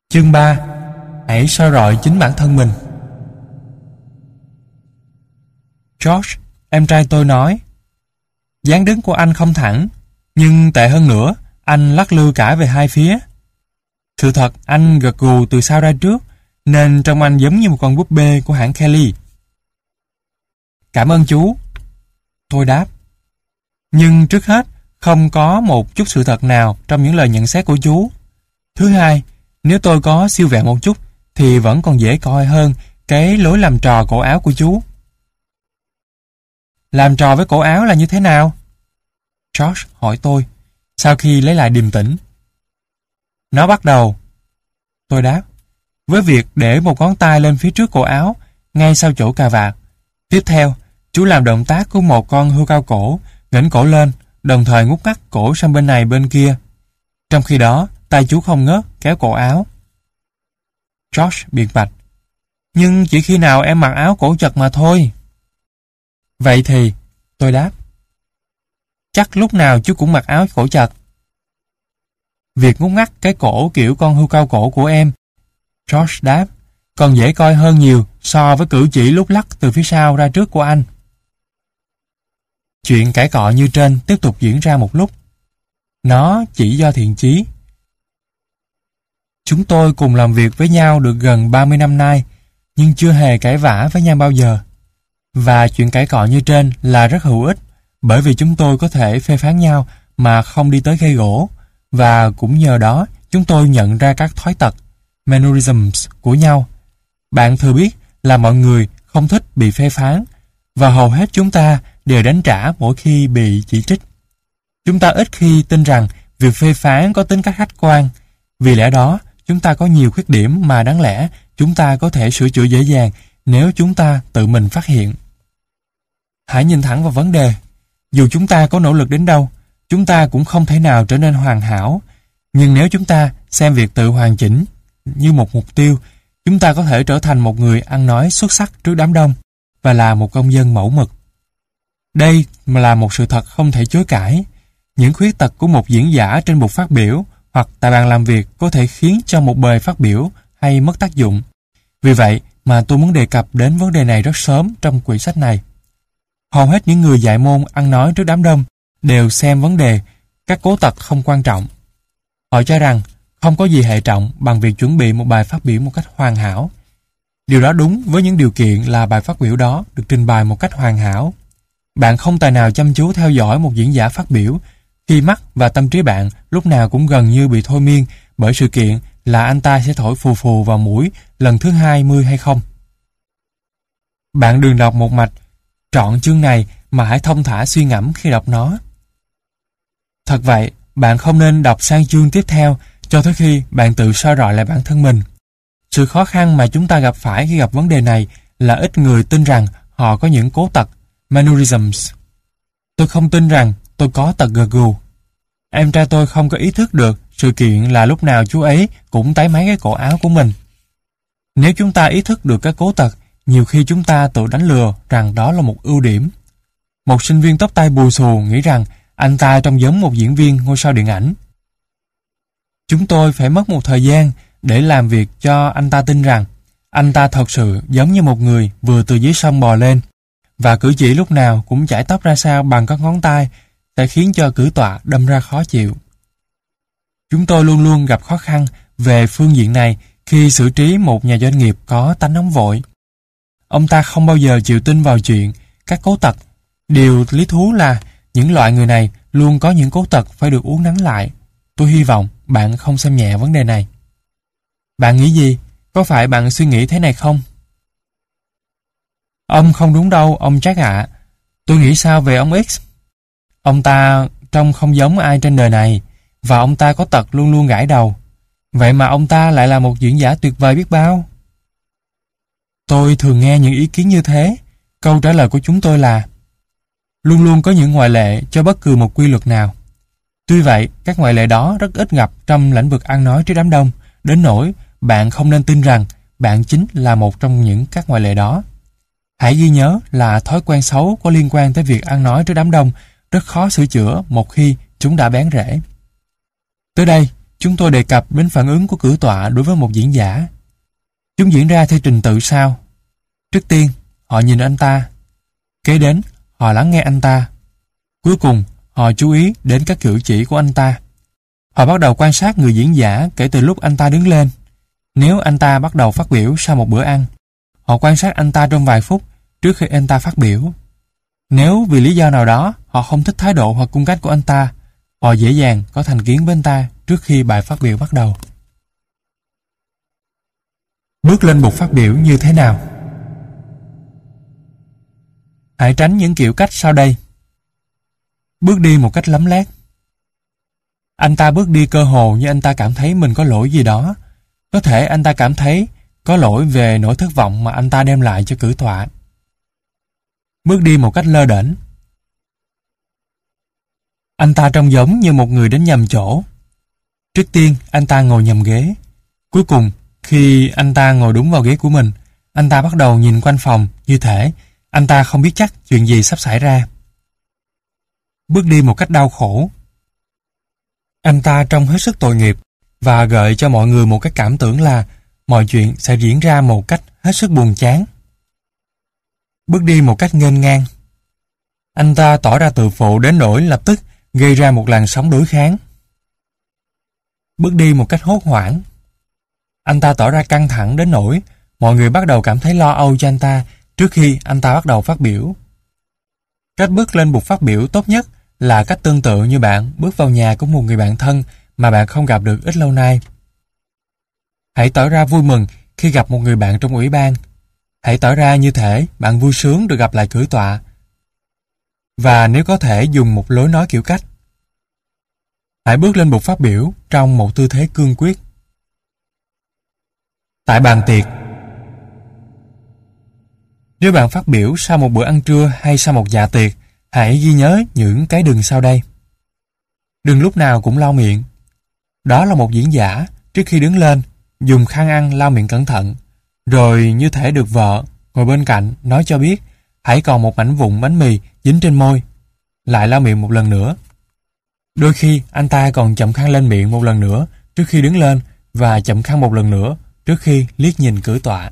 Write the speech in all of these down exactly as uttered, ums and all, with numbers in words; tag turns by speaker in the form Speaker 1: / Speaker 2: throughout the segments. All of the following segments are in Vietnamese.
Speaker 1: Chương ba. Hãy soi rọi chính bản thân mình. George, em trai tôi nói, dáng đứng của anh không thẳng, nhưng tệ hơn nữa, anh lắc lư cả về hai phía. Sự thật, anh gật gù từ sau ra trước, nên trông anh giống như một con búp bê của hãng Kelly. Cảm ơn chú, tôi đáp. Nhưng trước hết, không có một chút sự thật nào trong những lời nhận xét của chú. Thứ hai, nếu tôi có siêu vẹo một chút, thì vẫn còn dễ coi hơn cái lối làm trò cổ áo của chú. Làm trò với cổ áo là như thế nào? George hỏi tôi, sau khi lấy lại điềm tĩnh. Nó bắt đầu, tôi đáp, với việc để một ngón tay lên phía trước cổ áo, ngay sau chỗ cà vạt. Tiếp theo, chú làm động tác của một con hươu cao cổ, ngẩng cổ lên, đồng thời ngút ngắt cổ sang bên này bên kia. Trong khi đó, tay chú không ngớt kéo cổ áo. George biện bạch, nhưng chỉ khi nào em mặc áo cổ chật mà thôi. Vậy thì, tôi đáp, chắc lúc nào chú cũng mặc áo cổ chật. Việc ngút ngắt cái cổ kiểu con hươu cao cổ của em, George đáp, còn dễ coi hơn nhiều so với cử chỉ lúc lắc từ phía sau ra trước của anh. Chuyện cãi cọ như trên tiếp tục diễn ra một lúc. Nó chỉ do thiện chí. Chúng tôi cùng làm việc với nhau được gần ba mươi năm nay, nhưng chưa hề cãi vã với nhau bao giờ. Và chuyện cãi cọ như trên là rất hữu ích, bởi vì chúng tôi có thể phê phán nhau mà không đi tới gây gổ, và cũng nhờ đó chúng tôi nhận ra các thói tật, mannerisms của nhau. Bạn thừa biết là mọi người không thích bị phê phán, và hầu hết chúng ta đều đánh trả mỗi khi bị chỉ trích. Chúng ta ít khi tin rằng việc phê phán có tính cách khách quan, vì lẽ đó chúng ta có nhiều khuyết điểm mà đáng lẽ chúng ta có thể sửa chữa dễ dàng nếu chúng ta tự mình phát hiện. Hãy nhìn thẳng vào vấn đề. Dù chúng ta có nỗ lực đến đâu, chúng ta cũng không thể nào trở nên hoàn hảo. Nhưng nếu chúng ta xem việc tự hoàn chỉnh như một mục tiêu, chúng ta có thể trở thành một người ăn nói xuất sắc trước đám đông và là một công dân mẫu mực. Đây là một sự thật không thể chối cãi. Những khuyết tật của một diễn giả trên bục phát biểu hoặc tại bàn làm việc có thể khiến cho một bài phát biểu hay mất tác dụng. Vì vậy mà tôi muốn đề cập đến vấn đề này rất sớm trong quyển sách này. Hầu hết những người dạy môn ăn nói trước đám đông đều xem vấn đề các cố tật không quan trọng. Họ cho rằng không có gì hệ trọng bằng việc chuẩn bị một bài phát biểu một cách hoàn hảo. Điều đó đúng với những điều kiện là bài phát biểu đó được trình bày một cách hoàn hảo. Bạn không tài nào chăm chú theo dõi một diễn giả phát biểu khi mắt và tâm trí bạn lúc nào cũng gần như bị thôi miên bởi sự kiện là anh ta sẽ thổi phù phù vào mũi lần thứ hai mươi hay không. Bạn đừng đọc một mạch trọn chương này mà hãy thông thả suy ngẫm khi đọc nó. Thật vậy, bạn không nên đọc sang chương tiếp theo cho tới khi bạn tự soi rọi lại bản thân mình. Sự khó khăn mà chúng ta gặp phải khi gặp vấn đề này là ít người tin rằng họ có những cố tật, mannerisms. Tôi không tin rằng tôi có tật gật gù. Em trai tôi không có ý thức được sự kiện là lúc nào chú ấy cũng táy máy cái cổ áo của mình. Nếu chúng ta ý thức được các cố tật, nhiều khi chúng ta tự đánh lừa rằng đó là một ưu điểm. Một sinh viên tóc tai bù xù nghĩ rằng anh ta trông giống một diễn viên ngôi sao điện ảnh. Chúng tôi phải mất một thời gian để làm việc cho anh ta tin rằng anh ta thật sự giống như một người vừa từ dưới sông bò lên, và cử chỉ lúc nào cũng chải tóc ra sao bằng các ngón tay sẽ khiến cho cử tọa đâm ra khó chịu. Chúng tôi luôn luôn gặp khó khăn về phương diện này khi xử trí một nhà doanh nghiệp có tánh nóng vội. Ông ta không bao giờ chịu tin vào chuyện các cố tật. Điều lý thú là những loại người này luôn có những cố tật phải được uốn nắn lại. Tôi hy vọng bạn không xem nhẹ vấn đề này. Bạn nghĩ gì? Có phải bạn suy nghĩ thế này không? Ông không đúng đâu, ông Jack ạ. Tôi nghĩ sao về ông X? Ông ta trông không giống ai trên đời này, và ông ta có tật luôn luôn gãi đầu. Vậy mà ông ta lại là một diễn giả tuyệt vời biết bao. Tôi thường nghe những ý kiến như thế. Câu trả lời của chúng tôi là luôn luôn có những ngoại lệ cho bất cứ một quy luật nào. Tuy vậy, các ngoại lệ đó rất ít gặp trong lĩnh vực ăn nói trước đám đông, đến nỗi bạn không nên tin rằng bạn chính là một trong những các ngoại lệ đó. Hãy ghi nhớ là thói quen xấu có liên quan tới việc ăn nói trước đám đông rất khó sửa chữa một khi chúng đã bén rễ. Tới đây, chúng tôi đề cập đến phản ứng của cử tọa đối với một diễn giả. Chúng diễn ra theo trình tự sau. Trước tiên, họ nhìn anh ta. Kế đến, họ lắng nghe anh ta. Cuối cùng, họ chú ý đến các cử chỉ của anh ta. Họ bắt đầu quan sát người diễn giả kể từ lúc anh ta đứng lên. Nếu anh ta bắt đầu phát biểu sau một bữa ăn, họ quan sát anh ta trong vài phút trước khi anh ta phát biểu. Nếu vì lý do nào đó họ không thích thái độ hoặc cung cách của anh ta, họ dễ dàng có thành kiến với anh ta trước khi bài phát biểu bắt đầu. Bước lên bục phát biểu như thế nào? Hãy tránh những kiểu cách sau đây. Bước đi một cách lấm lét. Anh ta bước đi cơ hồ như anh ta cảm thấy mình có lỗi gì đó. Có thể anh ta cảm thấy có lỗi về nỗi thất vọng mà anh ta đem lại cho cử tọa. Bước đi một cách lơ đễnh. Anh ta trông giống như một người đến nhầm chỗ. Trước tiên, anh ta ngồi nhầm ghế. Cuối cùng, khi anh ta ngồi đúng vào ghế của mình, anh ta bắt đầu nhìn quanh phòng như thể anh ta không biết chắc chuyện gì sắp xảy ra. Bước đi một cách đau khổ. Anh ta trông hết sức tội nghiệp và gợi cho mọi người một cái cảm tưởng là mọi chuyện sẽ diễn ra một cách hết sức buồn chán. Bước đi một cách nghênh ngang. Anh ta tỏ ra tự phụ đến nỗi lập tức gây ra một làn sóng đối kháng. Bước đi một cách hốt hoảng. Anh ta tỏ ra căng thẳng đến nỗi mọi người bắt đầu cảm thấy lo âu cho anh ta trước khi anh ta bắt đầu phát biểu. Cách bước lên bục phát biểu tốt nhất là cách tương tự như bạn bước vào nhà của một người bạn thân mà bạn không gặp được ít lâu nay. Hãy tỏ ra vui mừng khi gặp một người bạn trong ủy ban. Hãy tỏ ra như thể bạn vui sướng được gặp lại cử tọa. Và nếu có thể dùng một lối nói kiểu cách. Hãy bước lên bục phát biểu trong một tư thế cương quyết. Tại bàn tiệc. Nếu bạn phát biểu sau một bữa ăn trưa hay sau một dạ tiệc, hãy ghi nhớ những cái đừng sau đây. Đừng lúc nào cũng lau miệng. Đó là một diễn giả, trước khi đứng lên, dùng khăn ăn lau miệng cẩn thận, rồi như thể được vợ ngồi bên cạnh nói cho biết hãy còn một mảnh vụn bánh mì dính trên môi, lại lau miệng một lần nữa. Đôi khi anh ta còn chậm khăn lên miệng một lần nữa trước khi đứng lên và chậm khăn một lần nữa trước khi liếc nhìn cử tọa.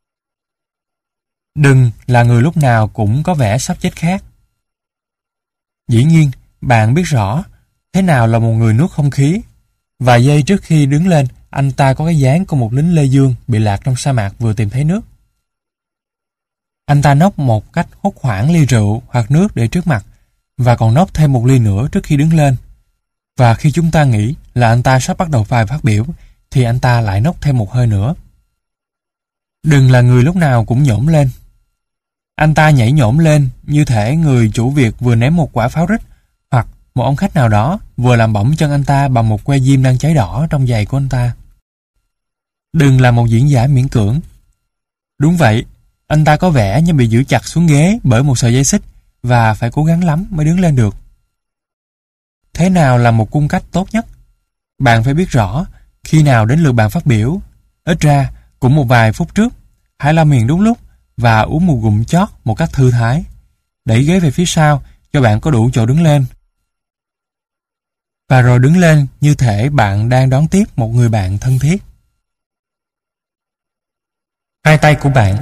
Speaker 1: Đừng là người lúc nào cũng có vẻ sắp chết khát. Dĩ nhiên, bạn biết rõ thế nào là một người nuốt không khí. Vài giây trước khi đứng lên, anh ta có cái dáng của một lính Lê Dương bị lạc trong sa mạc vừa tìm thấy nước. Anh ta nốc một cách hốt hoảng ly rượu hoặc nước để trước mặt và còn nốc thêm một ly nữa trước khi đứng lên. Và khi chúng ta nghĩ là anh ta sắp bắt đầu bài phát biểu thì anh ta lại nốc thêm một hơi nữa. Đừng là người lúc nào cũng nhổm lên. Anh ta nhảy nhổm lên như thể người chủ việc vừa ném một quả pháo rít hoặc một ông khách nào đó vừa làm bỏng chân anh ta bằng một que diêm đang cháy đỏ trong giày của anh ta. Đừng là một diễn giả miễn cưỡng. Đúng vậy, anh ta có vẻ như bị giữ chặt xuống ghế bởi một sợi dây xích và phải cố gắng lắm mới đứng lên được. Thế nào là một cung cách tốt nhất? Bạn phải biết rõ khi nào đến lượt bạn phát biểu. Ít ra, cũng một vài phút trước, hãy lau miệng đúng lúc và uống một ngụm chót một cách thư thái. Đẩy ghế về phía sau cho bạn có đủ chỗ đứng lên. Và rồi đứng lên như thể bạn đang đón tiếp một người bạn thân thiết. Hai tay của bạn.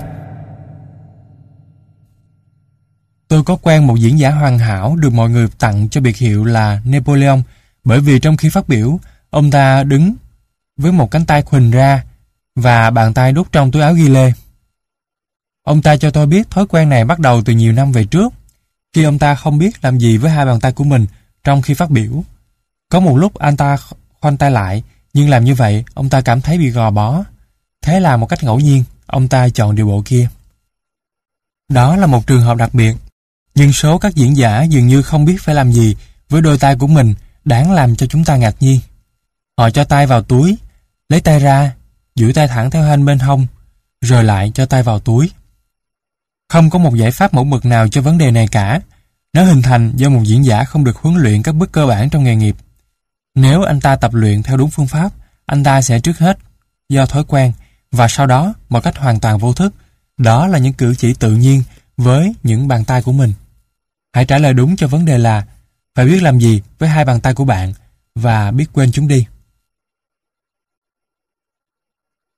Speaker 1: Tôi có quen một diễn giả hoàn hảo được mọi người tặng cho biệt hiệu là Napoleon bởi vì trong khi phát biểu, ông ta đứng với một cánh tay khuỳnh ra và bàn tay đút trong túi áo ghi lê. Ông ta cho tôi biết thói quen này bắt đầu từ nhiều năm về trước, khi ông ta không biết làm gì với hai bàn tay của mình trong khi phát biểu. Có một lúc anh ta khoanh tay lại, nhưng làm như vậy ông ta cảm thấy bị gò bó. Thế là một cách ngẫu nhiên, ông ta chọn điều bộ kia. Đó là một trường hợp đặc biệt, nhưng số các diễn giả dường như không biết phải làm gì với đôi tay của mình đáng làm cho chúng ta ngạc nhiên. Họ cho tay vào túi, lấy tay ra, duỗi tay thẳng theo hai bên hông, rồi lại cho tay vào túi. Không có một giải pháp mẫu mực nào cho vấn đề này cả. Nó hình thành do một diễn giả không được huấn luyện các bước cơ bản trong nghề nghiệp. Nếu anh ta tập luyện theo đúng phương pháp, anh ta sẽ trước hết do thói quen và sau đó một cách hoàn toàn vô thức. Đó là những cử chỉ tự nhiên với những bàn tay của mình. Hãy trả lời đúng cho vấn đề là phải biết làm gì với hai bàn tay của bạn và biết quên chúng đi.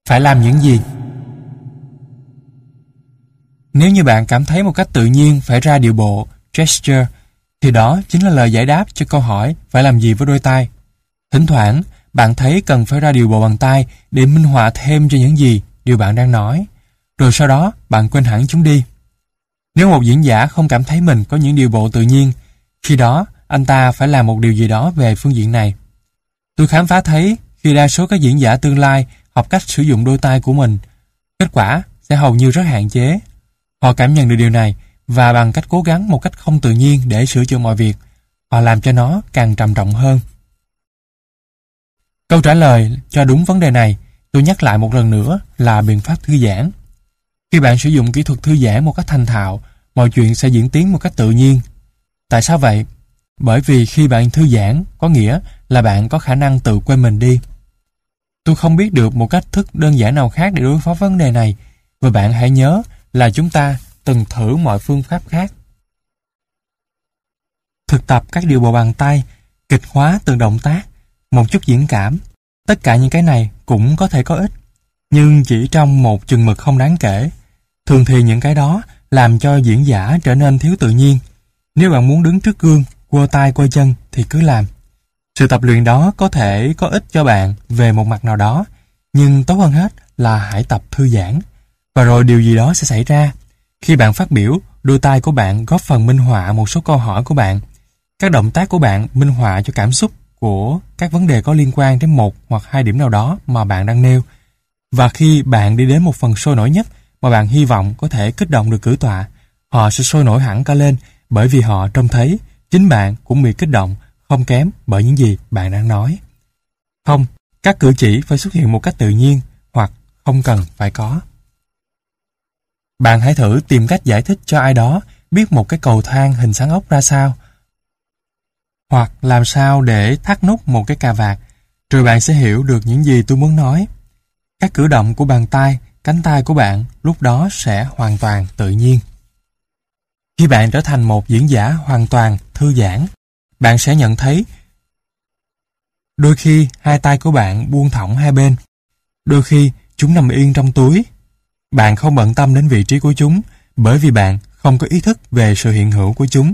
Speaker 1: phải làm những gì? Nếu như bạn cảm thấy một cách tự nhiên phải ra điệu bộ, gesture, thì đó chính là lời giải đáp cho câu hỏi phải làm gì với đôi tay. Thỉnh thoảng, bạn thấy cần phải ra điệu bộ bằng tay để minh họa thêm cho những gì điều bạn đang nói, rồi sau đó bạn quên hẳn chúng đi. Nếu một diễn giả không cảm thấy mình có những điệu bộ tự nhiên, khi đó anh ta phải làm một điều gì đó về phương diện này. Tôi khám phá thấy khi đa số các diễn giả tương lai học cách sử dụng đôi tay của mình, kết quả sẽ hầu như rất hạn chế. Họ cảm nhận được điều này và bằng cách cố gắng một cách không tự nhiên để sửa chữa mọi việc, họ làm cho nó càng trầm trọng hơn. Câu trả lời cho đúng vấn đề này, tôi nhắc lại một lần nữa là biện pháp thư giãn. Khi bạn sử dụng kỹ thuật thư giãn một cách thành thạo, mọi chuyện sẽ diễn tiến một cách tự nhiên. Tại sao vậy? Bởi vì khi bạn thư giãn, có nghĩa là bạn có khả năng tự quên mình đi. Tôi không biết được một cách thức đơn giản nào khác để đối phó vấn đề này, và bạn hãy nhớ là chúng ta từng thử mọi phương pháp khác. Thực tập các điệu bộ bàn tay, kịch hóa từng động tác, một chút diễn cảm, tất cả những cái này cũng có thể có ích, nhưng chỉ trong một chừng mực không đáng kể. Thường thì những cái đó làm cho diễn giả trở nên thiếu tự nhiên. Nếu bạn muốn đứng trước gương, quơ tay quơ chân thì cứ làm. Sự tập luyện đó có thể có ích cho bạn về một mặt nào đó, nhưng tốt hơn hết là hãy tập thư giãn. Và rồi điều gì đó sẽ xảy ra. Khi bạn phát biểu, đôi tay của bạn góp phần minh họa một số câu hỏi của bạn. Các động tác của bạn minh họa cho cảm xúc của các vấn đề có liên quan đến một hoặc hai điểm nào đó mà bạn đang nêu. Và khi bạn đi đến một phần sôi nổi nhất mà bạn hy vọng có thể kích động được cử tọa, họ sẽ sôi nổi hẳn cả lên, bởi vì họ trông thấy chính bạn cũng bị kích động không kém bởi những gì bạn đang nói. Không, các cử chỉ phải xuất hiện một cách tự nhiên hoặc không cần phải có. Bạn hãy thử tìm cách giải thích cho ai đó biết một cái cầu thang hình xoắn ốc ra sao, hoặc làm sao để thắt nút một cái cà vạt, rồi bạn sẽ hiểu được những gì tôi muốn nói. Các cử động của bàn tay, cánh tay của bạn lúc đó sẽ hoàn toàn tự nhiên. Khi bạn trở thành một diễn giả hoàn toàn thư giãn, bạn sẽ nhận thấy đôi khi hai tay của bạn buông thõng hai bên, đôi khi chúng nằm yên trong túi. Bạn không bận tâm đến vị trí của chúng bởi vì bạn không có ý thức về sự hiện hữu của chúng.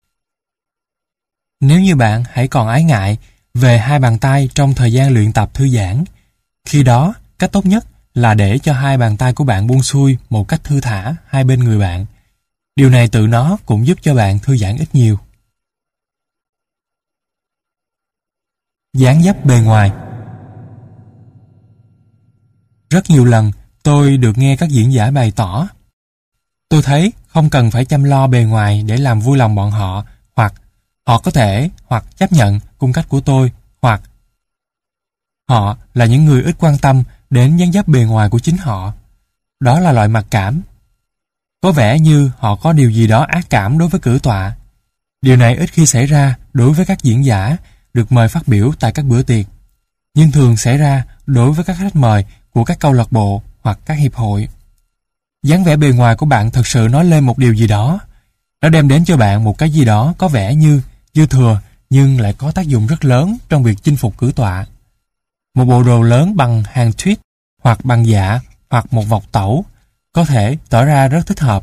Speaker 1: Nếu như bạn hãy còn ái ngại về hai bàn tay trong thời gian luyện tập thư giãn, khi đó cách tốt nhất là để cho hai bàn tay của bạn buông xuôi một cách thư thả hai bên người bạn. Điều này tự nó cũng giúp cho bạn thư giãn ít nhiều. Dáng dấp bề ngoài. Rất nhiều lần tôi được nghe các diễn giả bày tỏ: tôi thấy không cần phải chăm lo bề ngoài để làm vui lòng bọn họ, hoặc họ có thể hoặc chấp nhận cung cách của tôi, hoặc họ là những người ít quan tâm đến dáng dấp bề ngoài của chính họ. Đó là loại mặc cảm. Có vẻ như họ có điều gì đó ác cảm đối với cử tọa. Điều này ít khi xảy ra đối với các diễn giả được mời phát biểu tại các bữa tiệc, nhưng thường xảy ra đối với các khách mời của các câu lạc bộ hoặc các hiệp hội. Dáng vẻ bề ngoài của bạn thực sự nói lên một điều gì đó. Nó đem đến cho bạn một cái gì đó có vẻ như dư thừa, nhưng lại có tác dụng rất lớn trong việc chinh phục cử tọa. Một bộ đồ lớn bằng hàng tweed, hoặc bằng dạ, hoặc một vọc tẩu có thể tỏ ra rất thích hợp.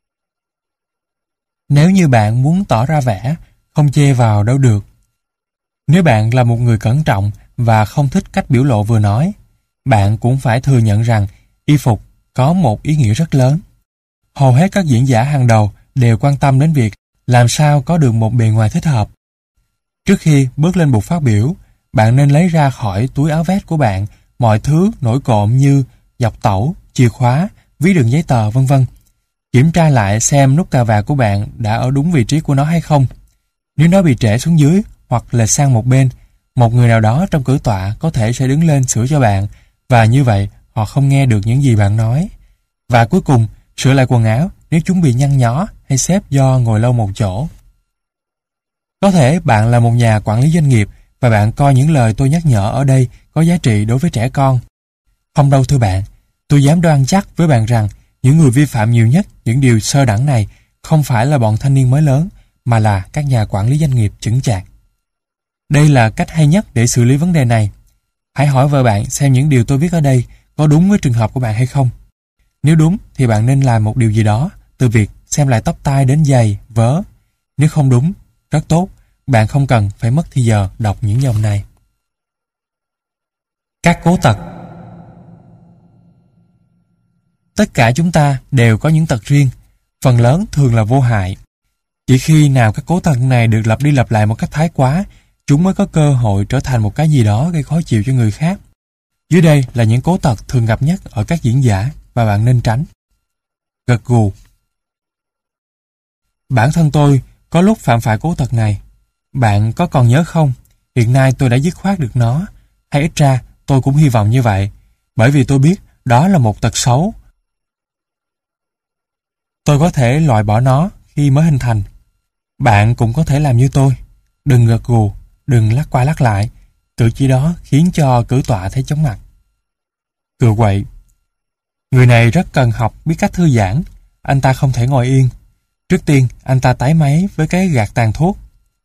Speaker 1: Nếu như bạn muốn tỏ ra vẻ, không chê vào đâu được. Nếu bạn là một người cẩn trọng và không thích cách biểu lộ vừa nói, bạn cũng phải thừa nhận rằng y phục có một ý nghĩa rất lớn. Hầu hết các diễn giả hàng đầu đều quan tâm đến việc làm sao có được một bề ngoài thích hợp. Trước khi bước lên bục phát biểu, bạn nên lấy ra khỏi túi áo vest của bạn mọi thứ nổi cộm như dọc tẩu, chìa khóa, ví đựng giấy tờ, vân vân. Kiểm tra lại xem nút cà vạt của bạn đã ở đúng vị trí của nó hay không. Nếu nó bị trễ xuống dưới hoặc lệch sang một bên, một người nào đó trong cử tọa có thể sẽ đứng lên sửa cho bạn, và như vậy họ không nghe được những gì bạn nói. Và cuối cùng, sửa lại quần áo nếu chúng bị nhăn nhó hay xếp do ngồi lâu một chỗ. Có thể bạn là một nhà quản lý doanh nghiệp và bạn coi những lời tôi nhắc nhở ở đây có giá trị đối với trẻ con. Không đâu thưa bạn, tôi dám đoan chắc với bạn rằng những người vi phạm nhiều nhất những điều sơ đẳng này không phải là bọn thanh niên mới lớn, mà là các nhà quản lý doanh nghiệp chững chạc. Đây là cách hay nhất để xử lý vấn đề này. Hãy hỏi vợ bạn xem những điều tôi viết ở đây có đúng với trường hợp của bạn hay không. Nếu đúng thì bạn nên làm một điều gì đó, từ việc xem lại tóc tai đến giày, vớ. Nếu không đúng, rất tốt, bạn không cần phải mất thì giờ đọc những dòng này. Các cố tật. Tất cả chúng ta đều có những tật riêng, phần lớn thường là vô hại. Chỉ khi nào các cố tật này được lặp đi lặp lại một cách thái quá, chúng mới có cơ hội trở thành một cái gì đó gây khó chịu cho người khác. Dưới đây là những cố tật thường gặp nhất ở các diễn giả và bạn nên tránh. Gật gù. Bản thân tôi có lúc phạm phải cố tật này. Bạn có còn nhớ không? Hiện nay tôi đã dứt khoát được nó. Hay ít ra tôi cũng hy vọng như vậy, bởi vì tôi biết đó là một tật xấu. Tôi có thể loại bỏ nó khi mới hình thành. Bạn cũng có thể làm như tôi. Đừng gật gù, đừng lắc qua lắc lại. Cử chỉ đó khiến cho cử tọa thấy chóng mặt. Cựa quậy. Người này rất cần học biết cách thư giãn. Anh ta không thể ngồi yên. Trước tiên, anh ta tái máy với cái gạt tàn thuốc.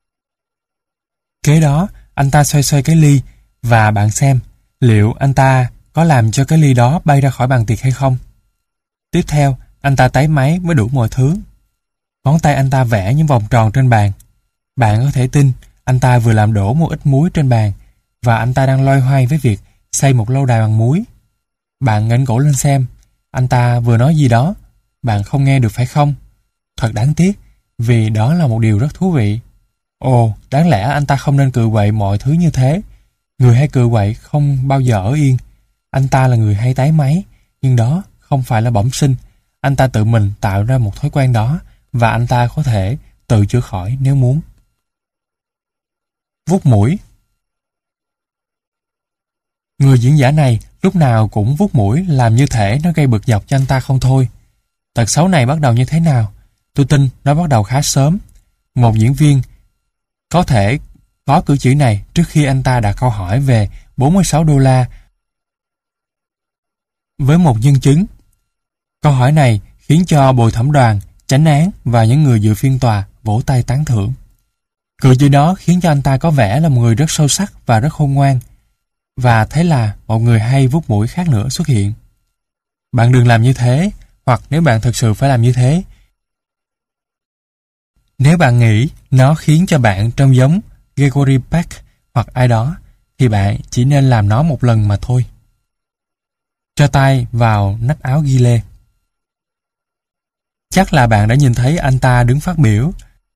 Speaker 1: Kế đó, anh ta xoay xoay cái ly và bạn xem liệu anh ta có làm cho cái ly đó bay ra khỏi bàn tiệc hay không. Tiếp theo, anh ta tái máy với đủ mọi thứ. Ngón tay anh ta vẽ những vòng tròn trên bàn. Bạn có thể tin anh ta vừa làm đổ một ít muối trên bàn và anh ta đang loay hoay với việc xây một lâu đài bằng muối. Bạn nghển cổ lên xem, anh ta vừa nói gì đó, bạn không nghe được phải không? Thật đáng tiếc, vì đó là một điều rất thú vị. Ồ, đáng lẽ anh ta không nên cựa quậy mọi thứ như thế. Người hay cựa quậy không bao giờ ở yên. Anh ta là người hay tái máy, nhưng đó không phải là bẩm sinh. Anh ta tự mình tạo ra một thói quen đó và anh ta có thể tự chữa khỏi nếu muốn. Vuốt mũi. Người diễn giả này lúc nào cũng vuốt mũi làm như thể nó gây bực dọc cho anh ta không thôi. Tật xấu này bắt đầu như thế nào? Tôi tin nó bắt đầu khá sớm. Một diễn viên có thể có cử chỉ này trước khi anh ta đặt câu hỏi về bốn mươi sáu đô la với một nhân chứng. Câu hỏi này khiến cho bồi thẩm đoàn, chánh án và những người dự phiên tòa vỗ tay tán thưởng. Cử chỉ đó khiến cho anh ta có vẻ là một người rất sâu sắc và rất khôn ngoan. Và thế là một người hay vuốt mũi khác nữa xuất hiện. Bạn đừng làm như thế, hoặc nếu bạn thực sự phải làm như thế, nếu bạn nghĩ nó khiến cho bạn trông giống Gregory Peck hoặc ai đó, thì bạn chỉ nên làm nó một lần mà thôi. Cho tay vào nách áo ghi lê. Chắc là bạn đã nhìn thấy anh ta đứng phát biểu.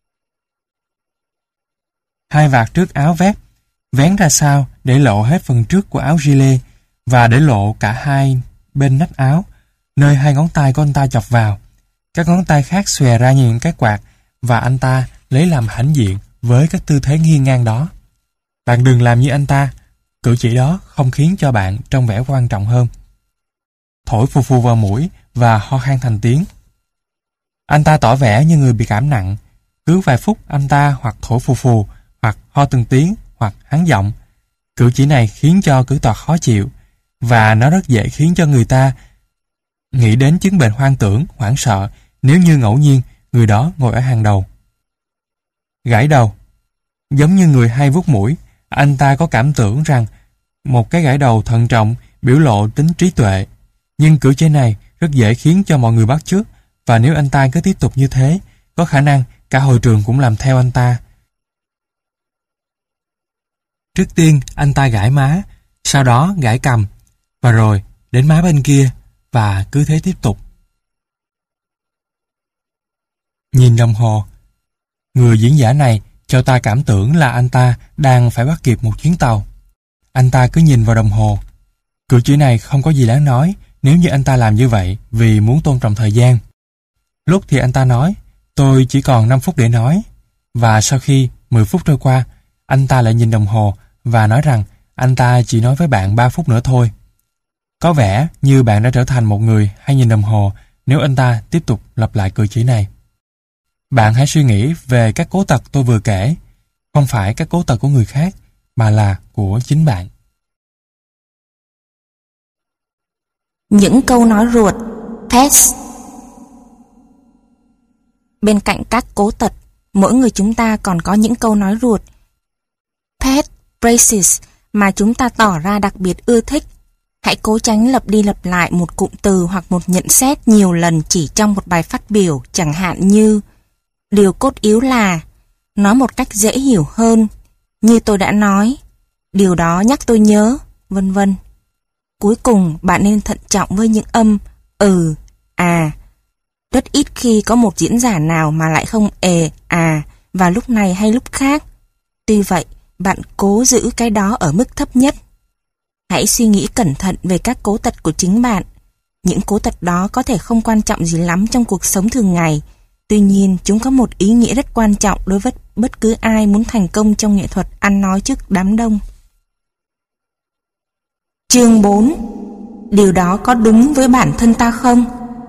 Speaker 1: Hai vạt trước áo vest vén ra sau để lộ hết phần trước của áo gilet và để lộ cả hai bên nách áo, nơi hai ngón tay của anh ta chọc vào. Các ngón tay khác xòe ra như những cái quạt và anh ta lấy làm hãnh diện với các tư thế nghiêng ngang đó. Bạn đừng làm như anh ta, cử chỉ đó không khiến cho bạn trông vẻ quan trọng hơn. Thổi phù phù vào mũi và ho khan thành tiếng. Anh ta tỏ vẻ như người bị cảm nặng. Cứ vài phút anh ta hoặc thổi phù phù, hoặc ho từng tiếng, hoặc hắn giọng. Cử chỉ này khiến cho cử tọa khó chịu, và nó rất dễ khiến cho người ta nghĩ đến chứng bệnh hoang tưởng, hoảng sợ nếu như ngẫu nhiên người đó ngồi ở hàng đầu. Gãi đầu. Giống như người hay vuốt mũi, anh ta có cảm tưởng rằng một cái gãi đầu thận trọng biểu lộ tính trí tuệ. Nhưng cử chỉ này rất dễ khiến cho mọi người bắt chước, và nếu anh ta cứ tiếp tục như thế, có khả năng cả hội trường cũng làm theo anh ta. Trước tiên anh ta gãi má, sau đó gãi cằm, và rồi đến má bên kia, và cứ thế tiếp tục. Nhìn đồng hồ. Người diễn giả này cho ta cảm tưởng là anh ta đang phải bắt kịp một chuyến tàu. Anh ta cứ nhìn vào đồng hồ. Cử chỉ này không có gì đáng nói nếu như anh ta làm như vậy vì muốn tôn trọng thời gian. Lúc thì anh ta nói, tôi chỉ còn năm phút để nói. Và sau khi mười phút trôi qua, anh ta lại nhìn đồng hồ và nói rằng anh ta chỉ nói với bạn ba phút nữa thôi. Có vẻ như bạn đã trở thành một người hay nhìn đồng hồ nếu anh ta tiếp tục lặp lại cử chỉ này. Bạn hãy suy nghĩ về các cố tật tôi vừa kể, không phải các cố tật của người khác, mà là của chính bạn.
Speaker 2: Những câu nói ruột, pets. Bên cạnh các cố tật, mỗi người chúng ta còn có những câu nói ruột, pet phrases, mà chúng ta tỏ ra đặc biệt ưa thích. Hãy cố tránh lặp đi lặp lại một cụm từ hoặc một nhận xét nhiều lần chỉ trong một bài phát biểu, chẳng hạn như điều cốt yếu là, nói một cách dễ hiểu hơn, như tôi đã nói, điều đó nhắc tôi nhớ, vân vân. Cuối cùng, bạn nên thận trọng với những âm ừ, à. Rất ít khi có một diễn giả nào mà lại không ề, à vào lúc này hay lúc khác. Tuy vậy, bạn cố giữ cái đó ở mức thấp nhất. Hãy suy nghĩ cẩn thận về các cố tật của chính bạn. Những cố tật đó có thể không quan trọng gì lắm trong cuộc sống thường ngày. Tuy nhiên, chúng có một ý nghĩa rất quan trọng đối với bất cứ ai muốn thành công trong nghệ thuật ăn nói trước đám đông. Chương bốn. Điều đó có đúng với bản thân ta không?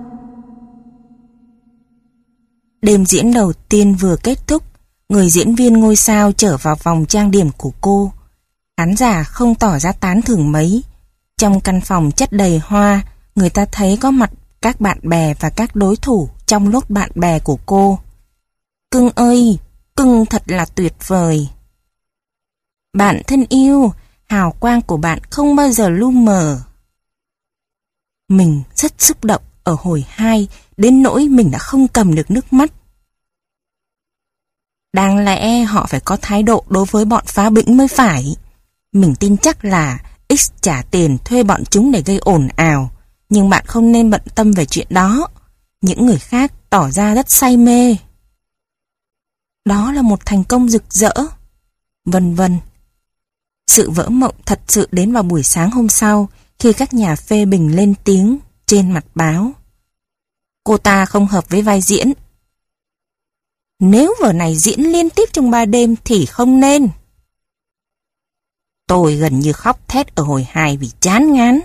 Speaker 2: Đêm diễn đầu tiên vừa kết thúc, người diễn viên ngôi sao trở vào vòng trang điểm của cô. Khán giả không tỏ ra tán thưởng mấy. Trong căn phòng chất đầy hoa, người ta thấy có mặt các bạn bè và các đối thủ trong lốt bạn bè của cô. Cưng ơi, cưng thật là tuyệt vời. Bạn thân yêu, hào quang của bạn không bao giờ lu mờ. Mình rất xúc động ở hồi hai, đến nỗi mình đã không cầm được nước mắt. Đáng lẽ họ phải có thái độ đối với bọn phá bĩnh mới phải. Mình tin chắc là X trả tiền thuê bọn chúng để gây ồn ào, nhưng bạn không nên bận tâm về chuyện đó. Những người khác tỏ ra rất say mê. Đó là một thành công rực rỡ, vân vân. Sự vỡ mộng thật sự đến vào buổi sáng hôm sau, khi các nhà phê bình lên tiếng trên mặt báo. Cô ta không hợp với vai diễn. Nếu vở này diễn liên tiếp trong ba đêm thì không nên. Tôi gần như khóc thét ở hồi hai vì chán ngán.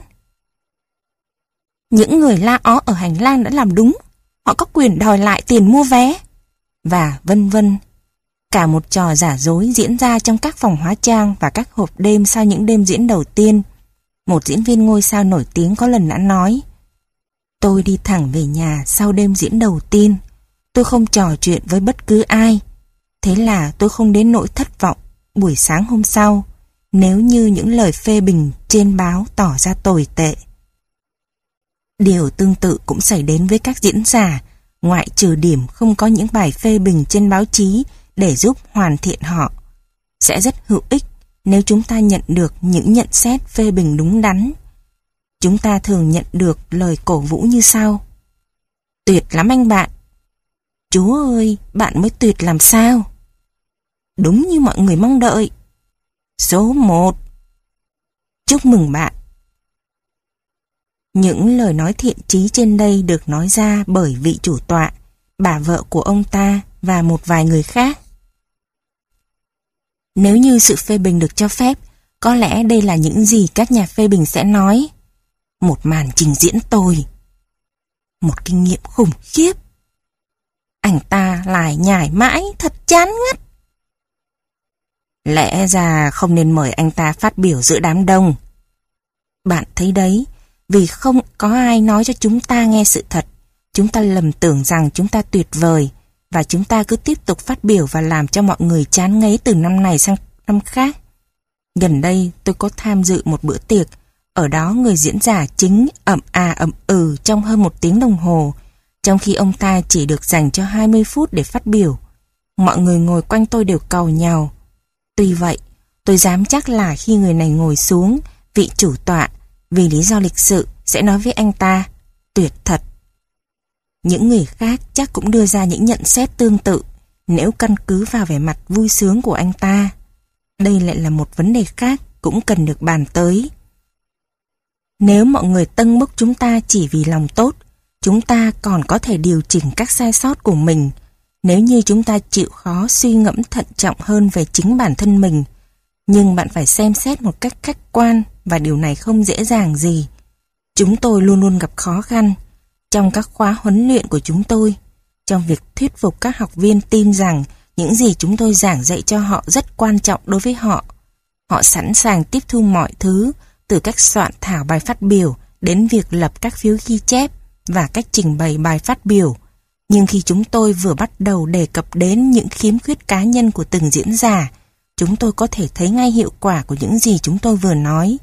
Speaker 2: Những người la ó ở hành lang đã làm đúng. Họ có quyền đòi lại tiền mua vé. Và vân vân. Cả một trò giả dối diễn ra trong các phòng hóa trang và các hộp đêm sau những đêm diễn đầu tiên. Một diễn viên ngôi sao nổi tiếng có lần đã nói: tôi đi thẳng về nhà sau đêm diễn đầu tiên. Tôi không trò chuyện với bất cứ ai. Thế là tôi không đến nỗi thất vọng buổi sáng hôm sau, nếu như những lời phê bình trên báo tỏ ra tồi tệ. Điều tương tự cũng xảy đến với các diễn giả, ngoại trừ điểm không có những bài phê bình trên báo chí để giúp hoàn thiện họ. Sẽ rất hữu ích nếu chúng ta nhận được những nhận xét phê bình đúng đắn. Chúng ta thường nhận được lời cổ vũ như sau: tuyệt lắm anh bạn. Chúa ơi, bạn mới tuyệt làm sao? Đúng như mọi người mong đợi. Số một. Chúc mừng bạn. Những lời nói thiện chí trên đây được nói ra bởi vị chủ tọa, bà vợ của ông ta và một vài người khác. Nếu như sự phê bình được cho phép, có lẽ đây là những gì các nhà phê bình sẽ nói. Một màn trình diễn tồi. Một kinh nghiệm khủng khiếp. Anh ta lại nhải mãi, thật chán ngắt. Lẽ ra không nên mời anh ta phát biểu giữa đám đông. Bạn thấy đấy, vì không có ai nói cho chúng ta nghe sự thật, chúng ta lầm tưởng rằng chúng ta tuyệt vời, và chúng ta cứ tiếp tục phát biểu và làm cho mọi người chán ngấy từ năm này sang năm khác. Gần đây tôi có tham dự một bữa tiệc, ở đó người diễn giả chính ậm à ậm ừ trong hơn một tiếng đồng hồ, trong khi ông ta chỉ được dành cho hai mươi phút để phát biểu. Mọi người ngồi quanh tôi đều càu nhàu. Tuy vậy, tôi dám chắc là khi người này ngồi xuống, vị chủ tọa, vì lý do lịch sự, sẽ nói với anh ta: tuyệt thật. Những người khác chắc cũng đưa ra những nhận xét tương tự, nếu căn cứ vào vẻ mặt vui sướng của anh ta. Đây lại là một vấn đề khác cũng cần được bàn tới. Nếu mọi người tâng bốc chúng ta chỉ vì lòng tốt, chúng ta còn có thể điều chỉnh các sai sót của mình. Nếu như chúng ta chịu khó suy ngẫm thận trọng hơn về chính bản thân mình. Nhưng bạn phải xem xét một cách khách quan, và điều này không dễ dàng gì. Chúng tôi luôn luôn gặp khó khăn trong các khóa huấn luyện của chúng tôi, trong việc thuyết phục các học viên tin rằng những gì chúng tôi giảng dạy cho họ rất quan trọng đối với họ. Họ sẵn sàng tiếp thu mọi thứ, từ cách soạn thảo bài phát biểu đến việc lập các phiếu ghi chép và cách trình bày bài phát biểu. Nhưng khi chúng tôi vừa bắt đầu đề cập đến những khiếm khuyết cá nhân của từng diễn giả, chúng tôi có thể thấy ngay hiệu quả của những gì chúng tôi vừa nói.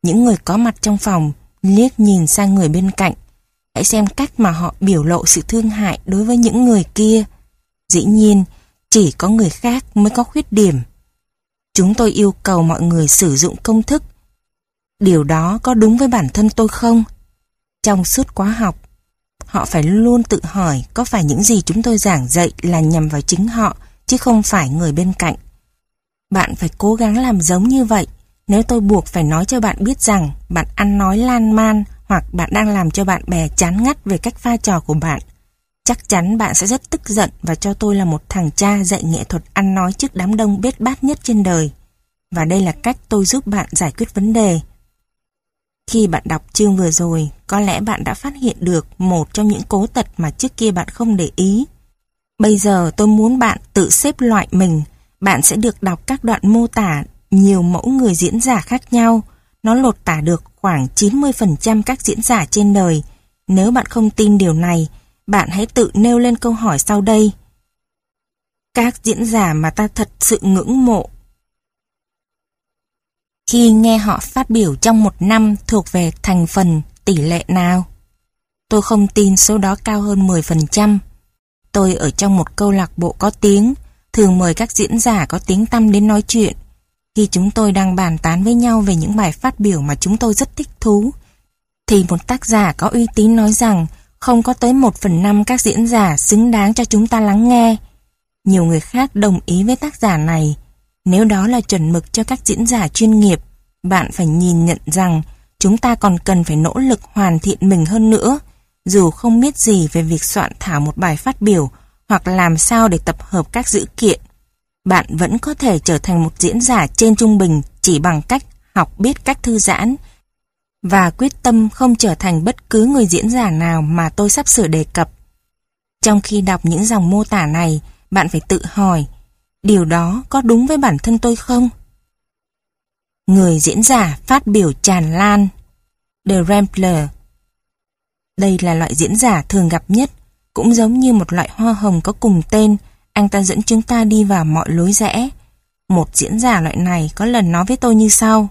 Speaker 2: Những người có mặt trong phòng liếc nhìn sang người bên cạnh. Hãy xem cách mà họ biểu lộ sự thương hại đối với những người kia. Dĩ nhiên, chỉ có người khác mới có khuyết điểm. Chúng tôi yêu cầu mọi người sử dụng công thức. Điều đó có đúng với bản thân tôi không? Trong suốt khóa học, họ phải luôn tự hỏi có phải những gì chúng tôi giảng dạy là nhằm vào chính họ, chứ không phải người bên cạnh. Bạn phải cố gắng làm giống như vậy. Nếu tôi buộc phải nói cho bạn biết rằng bạn ăn nói lan man hoặc bạn đang làm cho bạn bè chán ngắt về cách pha trò của bạn, chắc chắn bạn sẽ rất tức giận và cho tôi là một thằng cha dạy nghệ thuật ăn nói trước đám đông bết bát nhất trên đời. Và đây là cách tôi giúp bạn giải quyết vấn đề. Khi bạn đọc chương vừa rồi, có lẽ bạn đã phát hiện được một trong những cố tật mà trước kia bạn không để ý. Bây giờ tôi muốn bạn tự xếp loại mình. Bạn sẽ được đọc các đoạn mô tả nhiều mẫu người diễn giả khác nhau. Nó lột tả được khoảng chín mươi phần trăm các diễn giả trên đời. Nếu bạn không tin điều này, bạn hãy tự nêu lên câu hỏi sau đây. Các diễn giả mà ta thật sự ngưỡng mộ. Khi nghe họ phát biểu trong một năm thuộc về thành phần tỷ lệ nào? Tôi không tin số đó cao hơn mười phần trăm. Tôi ở trong một câu lạc bộ có tiếng, thường mời các diễn giả có tiếng tăm đến nói chuyện. Khi chúng tôi đang bàn tán với nhau về những bài phát biểu mà chúng tôi rất thích thú, thì một tác giả có uy tín nói rằng không có tới một phần năm các diễn giả xứng đáng cho chúng ta lắng nghe. Nhiều người khác đồng ý với tác giả này. Nếu đó là chuẩn mực cho các diễn giả chuyên nghiệp, bạn phải nhìn nhận rằng chúng ta còn cần phải nỗ lực hoàn thiện mình hơn nữa. Dù không biết gì về việc soạn thảo một bài phát biểu hoặc làm sao để tập hợp các dữ kiện, bạn vẫn có thể trở thành một diễn giả trên trung bình chỉ bằng cách học biết cách thư giãn và quyết tâm không trở thành bất cứ người diễn giả nào mà tôi sắp sửa đề cập. Trong khi đọc những dòng mô tả này, bạn phải tự hỏi, điều đó có đúng với bản thân tôi không? Người diễn giả phát biểu tràn lan. The Rambler. Đây là loại diễn giả thường gặp nhất, cũng giống như một loại hoa hồng có cùng tên. Anh ta dẫn chúng ta đi vào mọi lối rẽ. Một diễn giả loại này có lần nói với tôi như sau.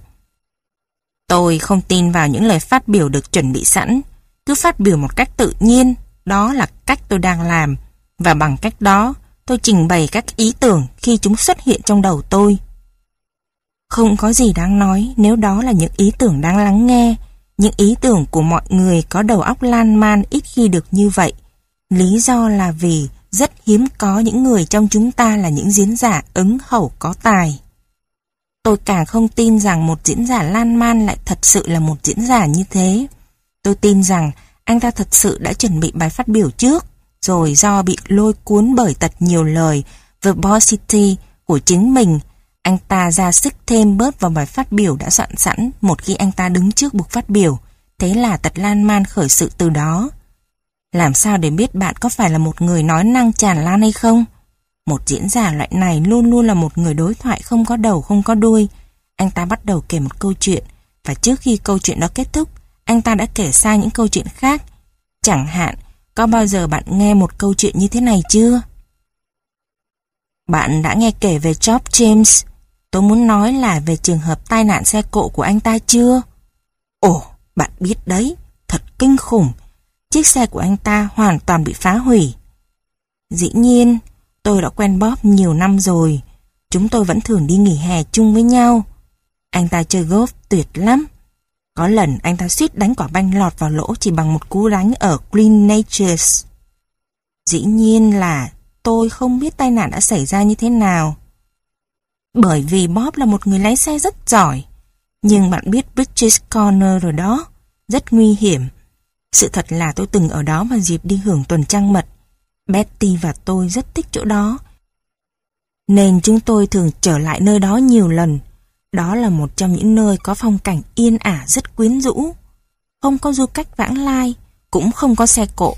Speaker 2: Tôi không tin vào những lời phát biểu được chuẩn bị sẵn. Cứ phát biểu một cách tự nhiên. Đó là cách tôi đang làm. Và bằng cách đó, tôi trình bày các ý tưởng khi chúng xuất hiện trong đầu tôi. Không có gì đáng nói nếu đó là những ý tưởng đáng lắng nghe. Những ý tưởng của mọi người có đầu óc lan man ít khi được như vậy. Lý do là vì rất hiếm có những người trong chúng ta là những diễn giả ứng hẩu có tài. Tôi càng không tin rằng một diễn giả lan man lại thật sự là một diễn giả như thế. Tôi tin rằng anh ta thật sự đã chuẩn bị bài phát biểu trước, rồi do bị lôi cuốn bởi tật nhiều lời, verbosity của chính mình, anh ta ra sức thêm bớt vào bài phát biểu đã soạn sẵn một khi anh ta đứng trước bục phát biểu. Thế là tật lan man khởi sự từ đó. Làm sao để biết bạn có phải là một người nói năng tràn lan hay không? Một diễn giả loại này luôn luôn là một người đối thoại không có đầu không có đuôi. Anh ta bắt đầu kể một câu chuyện, và trước khi câu chuyện đó kết thúc, anh ta đã kể sang những câu chuyện khác. Chẳng hạn, có bao giờ bạn nghe một câu chuyện như thế này chưa? Bạn đã nghe kể về George James. Tôi muốn nói là về trường hợp tai nạn xe cộ của anh ta chưa? Ồ, bạn biết đấy, thật kinh khủng. Chiếc xe của anh ta hoàn toàn bị phá hủy. Dĩ nhiên, tôi đã quen Bob nhiều năm rồi. Chúng tôi vẫn thường đi nghỉ hè chung với nhau. Anh ta chơi golf tuyệt lắm. Có lần anh ta suýt đánh quả banh lọt vào lỗ chỉ bằng một cú đánh ở Green Natures. Dĩ nhiên là tôi không biết tai nạn đã xảy ra như thế nào. Bởi vì Bob là một người lái xe rất giỏi. Nhưng bạn biết Bridges Corner rồi đó, rất nguy hiểm. Sự thật là tôi từng ở đó vào dịp đi hưởng tuần trăng mật. Betty và tôi rất thích chỗ đó, nên chúng tôi thường trở lại nơi đó nhiều lần. Đó là một trong những nơi có phong cảnh yên ả rất quyến rũ. Không có du khách vãng lai, cũng không có xe cộ.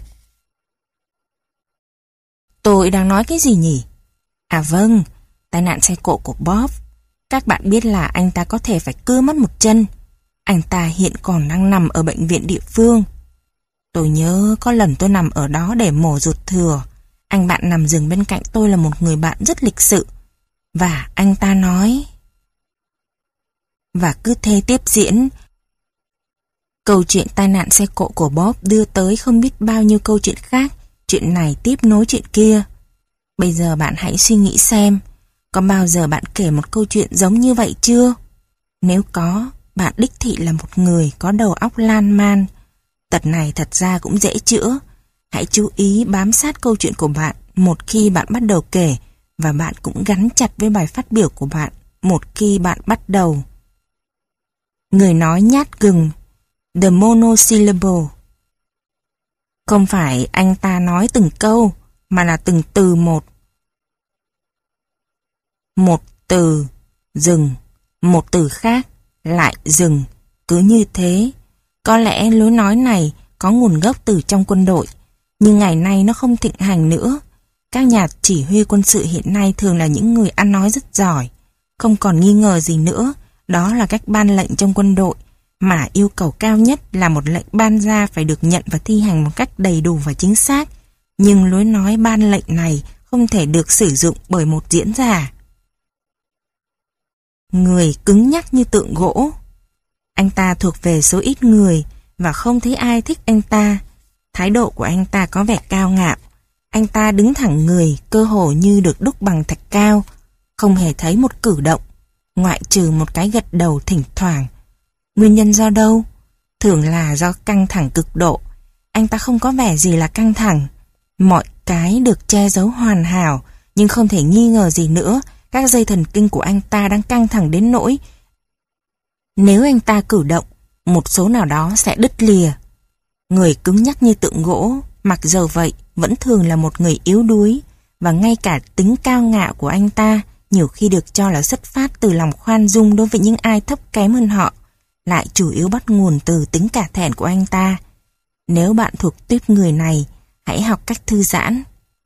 Speaker 2: Tôi đang nói cái gì nhỉ? À vâng, tai nạn xe cộ của Bob. Các bạn biết là anh ta có thể phải cưa mất một chân. Anh ta hiện còn đang nằm ở bệnh viện địa phương. Tôi nhớ có lần tôi nằm ở đó để mổ ruột thừa. Anh bạn nằm giường bên cạnh tôi là một người bạn rất lịch sự. Và anh ta nói... Và cứ thế tiếp diễn, Câu chuyện tai nạn xe cộ của Bob đưa tới không biết bao nhiêu câu chuyện khác, chuyện này tiếp nối chuyện kia. Bây giờ bạn hãy suy nghĩ xem, có bao giờ bạn kể một câu chuyện giống như vậy chưa? Nếu có, bạn đích thị là một người có đầu óc lan man. Tật này thật ra cũng dễ chữa. Hãy chú ý bám sát câu chuyện của bạn một khi bạn bắt đầu kể, và bạn cũng gắn chặt với bài phát biểu của bạn một khi bạn bắt đầu. Người nói nhát gừng, the monosyllable. Không phải anh ta nói từng câu, mà là từng từ một. Một từ, dừng, một từ khác, lại dừng, cứ như thế. Có lẽ lối nói này có nguồn gốc từ trong quân đội, nhưng ngày nay nó không thịnh hành nữa. Các nhà chỉ huy quân sự hiện nay thường là những người ăn nói rất giỏi. Không còn nghi ngờ gì nữa, đó là cách ban lệnh trong quân đội, mà yêu cầu cao nhất là một lệnh ban ra phải được nhận và thi hành một cách đầy đủ và chính xác. Nhưng lối nói ban lệnh này không thể được sử dụng bởi một diễn giả. Người cứng nhắc như tượng gỗ. Anh ta thuộc về số ít người và không thấy ai thích anh ta. Thái độ của anh ta có vẻ cao ngạo. Anh ta đứng thẳng người, cơ hồ như được đúc bằng thạch cao, không hề thấy một cử động, ngoại trừ một cái gật đầu thỉnh thoảng. Nguyên nhân do đâu? Thường là do căng thẳng cực độ. Anh ta không có vẻ gì là căng thẳng. Mọi cái được che giấu hoàn hảo, nhưng không thể nghi ngờ gì nữa, các dây thần kinh của anh ta đang căng thẳng đến nỗi nếu anh ta cử động, một số nào đó sẽ đứt lìa. Người cứng nhắc như tượng gỗ, mặc dầu vậy, vẫn thường là một người yếu đuối, và ngay cả tính cao ngạo của anh ta nhiều khi được cho là xuất phát từ lòng khoan dung đối với những ai thấp kém hơn họ, lại chủ yếu bắt nguồn từ tính cả thẹn của anh ta. Nếu bạn thuộc tuýp người này, hãy học cách thư giãn.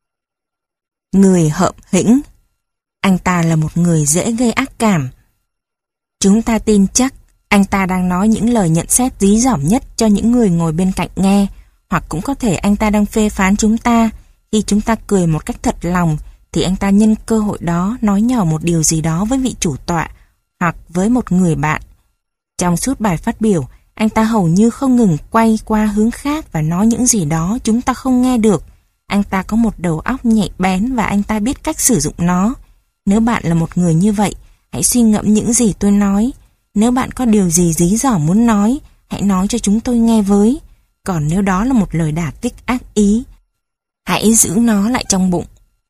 Speaker 2: Người hợm hĩnh. Anh ta là một người dễ gây ác cảm. Chúng ta tin chắc anh ta đang nói những lời nhận xét dí dỏm nhất cho những người ngồi bên cạnh nghe, hoặc cũng có thể anh ta đang phê phán chúng ta. Khi chúng ta cười một cách thật lòng, thì anh ta nhân cơ hội đó nói nhỏ một điều gì đó với vị chủ tọa, hoặc với một người bạn. Trong suốt bài phát biểu, anh ta hầu như không ngừng quay qua hướng khác và nói những gì đó chúng ta không nghe được. Anh ta có một đầu óc nhạy bén và anh ta biết cách sử dụng nó. Nếu bạn là một người như vậy, hãy suy ngẫm những gì tôi nói. Nếu bạn có điều gì dí dỏm muốn nói, hãy nói cho chúng tôi nghe với. Còn nếu đó là một lời đả kích ác ý, hãy giữ nó lại trong bụng.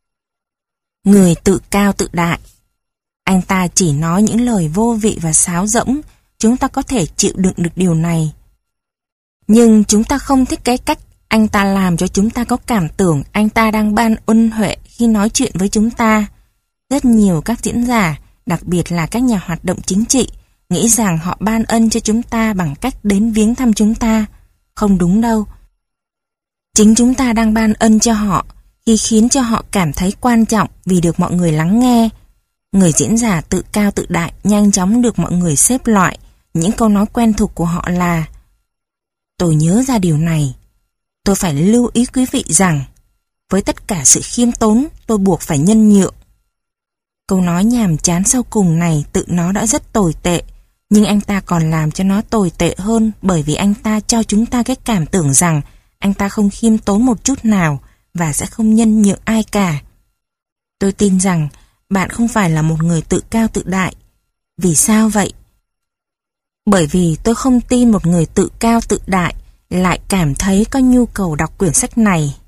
Speaker 2: Người tự cao tự đại. Anh ta chỉ nói những lời vô vị và sáo rỗng. Chúng ta có thể chịu đựng được điều này. Nhưng chúng ta không thích cái cách anh ta làm cho chúng ta có cảm tưởng anh ta đang ban ân huệ khi nói chuyện với chúng ta. Rất nhiều các diễn giả, đặc biệt là các nhà hoạt động chính trị, nghĩ rằng họ ban ân cho chúng ta bằng cách đến viếng thăm chúng ta. Không đúng đâu. Chính chúng ta đang ban ân cho họ khi khiến cho họ cảm thấy quan trọng vì được mọi người lắng nghe. Người diễn giả tự cao tự đại nhanh chóng được mọi người xếp loại. Những câu nói quen thuộc của họ là: tôi nhớ ra điều này. Tôi phải lưu ý quý vị rằng với tất cả sự khiêm tốn, tôi buộc phải nhân nhượng. Câu nói nhàm chán sau cùng này tự nó đã rất tồi tệ, nhưng anh ta còn làm cho nó tồi tệ hơn bởi vì anh ta cho chúng ta cái cảm tưởng rằng anh ta không khiêm tốn một chút nào và sẽ không nhân nhượng ai cả. Tôi tin rằng bạn không phải là một người tự cao tự đại. Vì sao vậy? Bởi vì tôi không tin một người tự cao tự đại lại cảm thấy có nhu cầu đọc quyển sách này.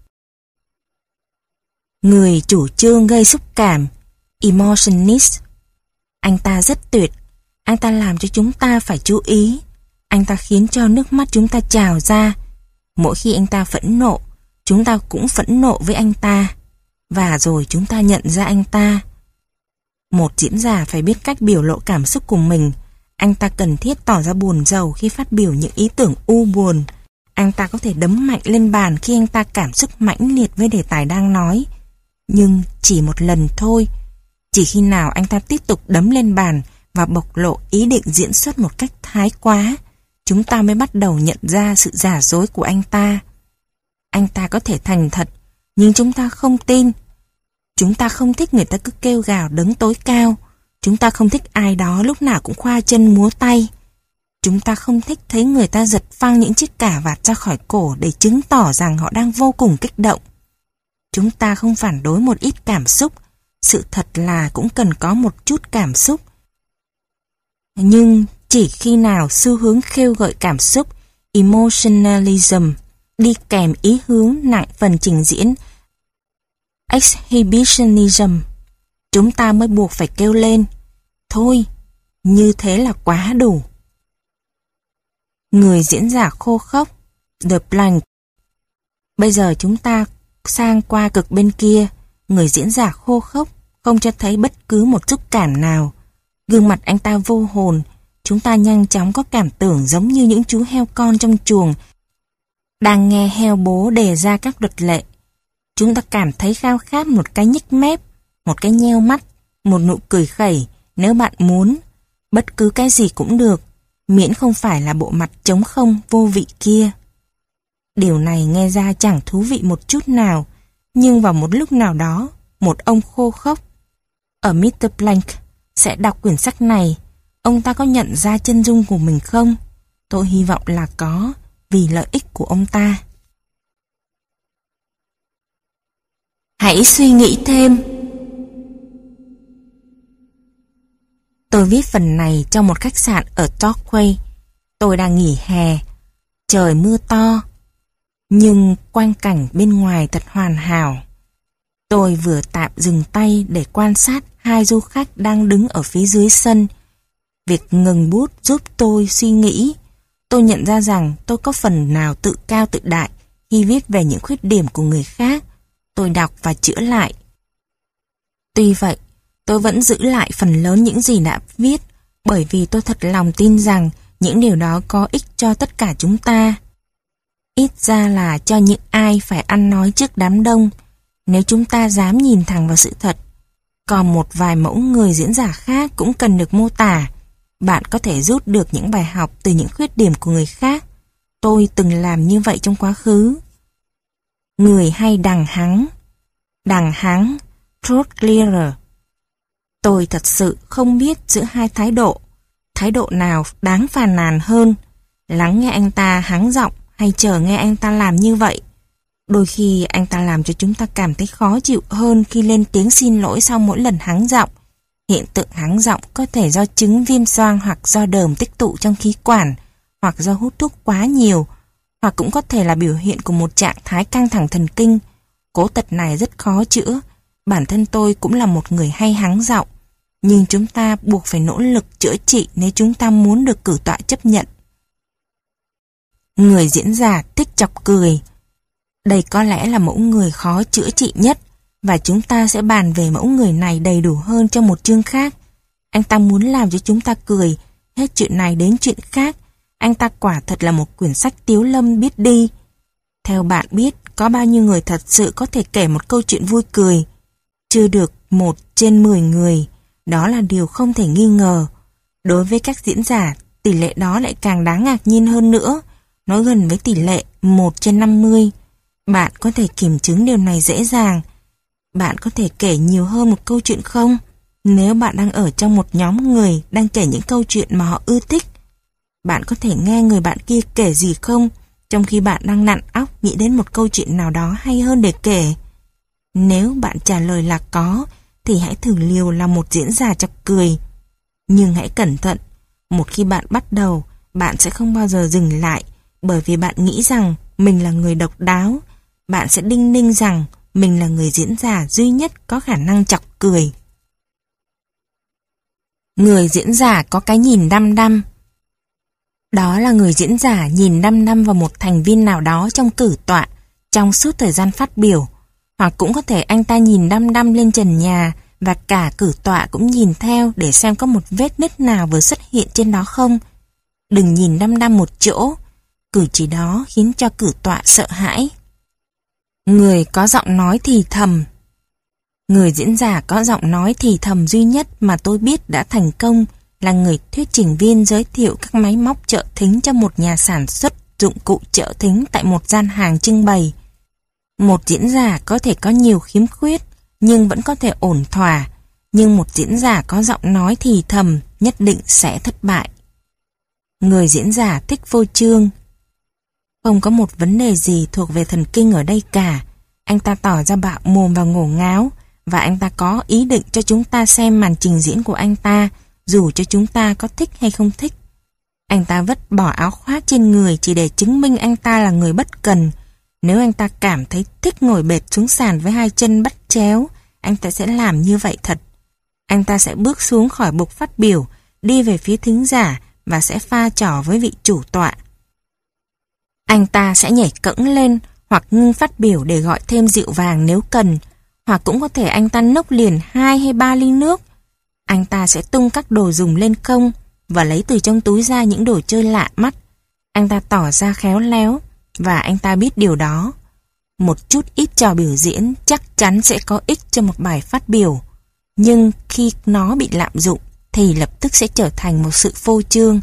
Speaker 2: Người chủ trương gây xúc cảm, emotionist. Anh ta rất tuyệt. Anh ta làm cho chúng ta phải chú ý. Anh ta khiến cho nước mắt chúng ta trào ra. Mỗi khi anh ta phẫn nộ, chúng ta cũng phẫn nộ với anh ta. Và rồi chúng ta nhận ra anh ta. Một diễn giả phải biết cách biểu lộ cảm xúc của mình. Anh ta cần thiết tỏ ra buồn rầu khi phát biểu những ý tưởng u buồn. Anh ta có thể đấm mạnh lên bàn khi anh ta cảm xúc mãnh liệt với đề tài đang nói. Nhưng chỉ một lần thôi. Chỉ khi nào anh ta tiếp tục đấm lên bàn và bộc lộ ý định diễn xuất một cách thái quá, chúng ta mới bắt đầu nhận ra sự giả dối của anh ta. Anh ta có thể thành thật, nhưng chúng ta không tin. Chúng ta không thích người ta cứ kêu gào đấng tối cao. Chúng ta không thích ai đó lúc nào cũng khoa chân múa tay. Chúng ta không thích thấy người ta giật phăng những chiếc cà vạt ra khỏi cổ để chứng tỏ rằng họ đang vô cùng kích động. Chúng ta không phản đối một ít cảm xúc, sự thật là cũng cần có một chút cảm xúc. Nhưng chỉ khi nào xu hướng khêu gợi cảm xúc, emotionalism, đi kèm ý hướng nặng phần trình diễn, exhibitionism, chúng ta mới buộc phải kêu lên, thôi, như thế là quá đủ. Người diễn giả khô khốc, The Blank. Bây giờ chúng ta sang qua cực bên kia, người diễn giả khô khốc, không cho thấy bất cứ một xúc cảm nào. Gương mặt anh ta vô hồn, chúng ta nhanh chóng có cảm tưởng giống như những chú heo con trong chuồng, đang nghe heo bố đề ra các luật lệ. Chúng ta cảm thấy khao khát một cái nhếch mép, một cái nheo mắt, một nụ cười khẩy, nếu bạn muốn. Bất cứ cái gì cũng được, miễn không phải là bộ mặt trống không vô vị kia. Điều này nghe ra chẳng thú vị một chút nào, nhưng vào một lúc nào đó, một ông khô khốc ở mít tơ Blank sẽ đọc quyển sách này. Ông ta có nhận ra chân dung của mình không? Tôi hy vọng là có, vì lợi ích của ông ta. Hãy suy nghĩ thêm. Tôi viết phần này trong một khách sạn ở Torquay. Tôi đang nghỉ hè, trời mưa to, nhưng quang cảnh bên ngoài thật hoàn hảo. Tôi vừa tạm dừng tay để quan sát hai du khách đang đứng ở phía dưới sân. Việc ngừng bút giúp tôi suy nghĩ. Tôi nhận ra rằng tôi có phần nào tự cao tự đại khi viết về những khuyết điểm của người khác. Tôi đọc và chữa lại. Tuy vậy, tôi vẫn giữ lại phần lớn những gì đã viết, bởi vì tôi thật lòng tin rằng những điều đó có ích cho tất cả chúng ta. Ít ra là cho những ai phải ăn nói trước đám đông, nếu chúng ta dám nhìn thẳng vào sự thật. Còn một vài mẫu người diễn giả khác cũng cần được mô tả. Bạn có thể rút được những bài học từ những khuyết điểm của người khác. Tôi từng làm như vậy trong quá khứ. Người hay đằng hắng. Đằng hắng, throat clearer. Tôi thật sự không biết giữa hai thái độ. Thái độ nào đáng phàn nàn hơn, lắng nghe anh ta hắng giọng hay chờ nghe anh ta làm như vậy. Đôi khi anh ta làm cho chúng ta cảm thấy khó chịu hơn khi lên tiếng xin lỗi sau mỗi lần hắng giọng. Hiện tượng hắng giọng có thể do chứng viêm xoang hoặc do đờm tích tụ trong khí quản, hoặc do hút thuốc quá nhiều, hoặc cũng có thể là biểu hiện của một trạng thái căng thẳng thần kinh. Cố tật này rất khó chữa. Bản thân tôi cũng là một người hay hắng giọng, nhưng chúng ta buộc phải nỗ lực chữa trị nếu chúng ta muốn được cử tọa chấp nhận. Người diễn giả thích chọc cười. Đây có lẽ là mẫu người khó chữa trị nhất, và chúng ta sẽ bàn về mẫu người này đầy đủ hơn trong một chương khác. Anh ta muốn làm cho chúng ta cười, hết chuyện này đến chuyện khác. Anh ta quả thật là một quyển sách tiếu lâm biết đi. Theo bạn biết, có bao nhiêu người thật sự có thể kể một câu chuyện vui cười? Chưa được một trên mười người. Đó là điều không thể nghi ngờ. Đối với các diễn giả, tỷ lệ đó lại càng đáng ngạc nhiên hơn nữa. Nó gần với tỷ lệ một trên năm mươi. Bạn có thể kiểm chứng điều này dễ dàng. Bạn có thể kể nhiều hơn một câu chuyện không? Nếu bạn đang ở trong một nhóm người đang kể những câu chuyện mà họ ưa thích, bạn có thể nghe người bạn kia kể gì không, trong khi bạn đang nặn óc nghĩ đến một câu chuyện nào đó hay hơn để kể? Nếu bạn trả lời là có, thì hãy thử liều làm một diễn giả chọc cười. Nhưng hãy cẩn thận, một khi bạn bắt đầu, bạn sẽ không bao giờ dừng lại, bởi vì bạn nghĩ rằng mình là người độc đáo. Bạn sẽ đinh ninh rằng mình là người diễn giả duy nhất có khả năng chọc cười. Người diễn giả có cái nhìn đăm đăm. Đó là người diễn giả nhìn đăm đăm vào một thành viên nào đó trong cử tọa trong suốt thời gian phát biểu, hoặc cũng có thể anh ta nhìn đăm đăm lên trần nhà và cả cử tọa cũng nhìn theo để xem có một vết nứt nào vừa xuất hiện trên đó không. Đừng nhìn đăm đăm một chỗ, cử chỉ đó khiến cho cử tọa sợ hãi. Người có giọng nói thì thầm. Người diễn giả có giọng nói thì thầm duy nhất mà tôi biết đã thành công là người thuyết trình viên giới thiệu các máy móc trợ thính cho một nhà sản xuất dụng cụ trợ thính tại một gian hàng trưng bày. Một diễn giả có thể có nhiều khiếm khuyết nhưng vẫn có thể ổn thỏa, nhưng một diễn giả có giọng nói thì thầm nhất định sẽ thất bại. Người diễn giả thích phô trương. Không có một vấn đề gì thuộc về thần kinh ở đây cả. Anh ta tỏ ra bạo mồm và ngổ ngáo, và anh ta có ý định cho chúng ta xem màn trình diễn của anh ta, dù cho chúng ta có thích hay không thích. Anh ta vứt bỏ áo khoác trên người chỉ để chứng minh anh ta là người bất cần. Nếu anh ta cảm thấy thích ngồi bệt xuống sàn với hai chân bắt chéo, anh ta sẽ làm như vậy thật. Anh ta sẽ bước xuống khỏi bục phát biểu, đi về phía thính giả và sẽ pha trò với vị chủ tọa. Anh ta sẽ nhảy cẫng lên hoặc ngưng phát biểu để gọi thêm rượu vàng nếu cần, hoặc cũng có thể anh ta nốc liền hai hay ba ly nước. Anh ta sẽ tung các đồ dùng lên không và lấy từ trong túi ra những đồ chơi lạ mắt. Anh ta tỏ ra khéo léo và anh ta biết điều đó. Một chút ít trò biểu diễn chắc chắn sẽ có ích cho một bài phát biểu, nhưng khi nó bị lạm dụng thì lập tức sẽ trở thành một sự phô trương.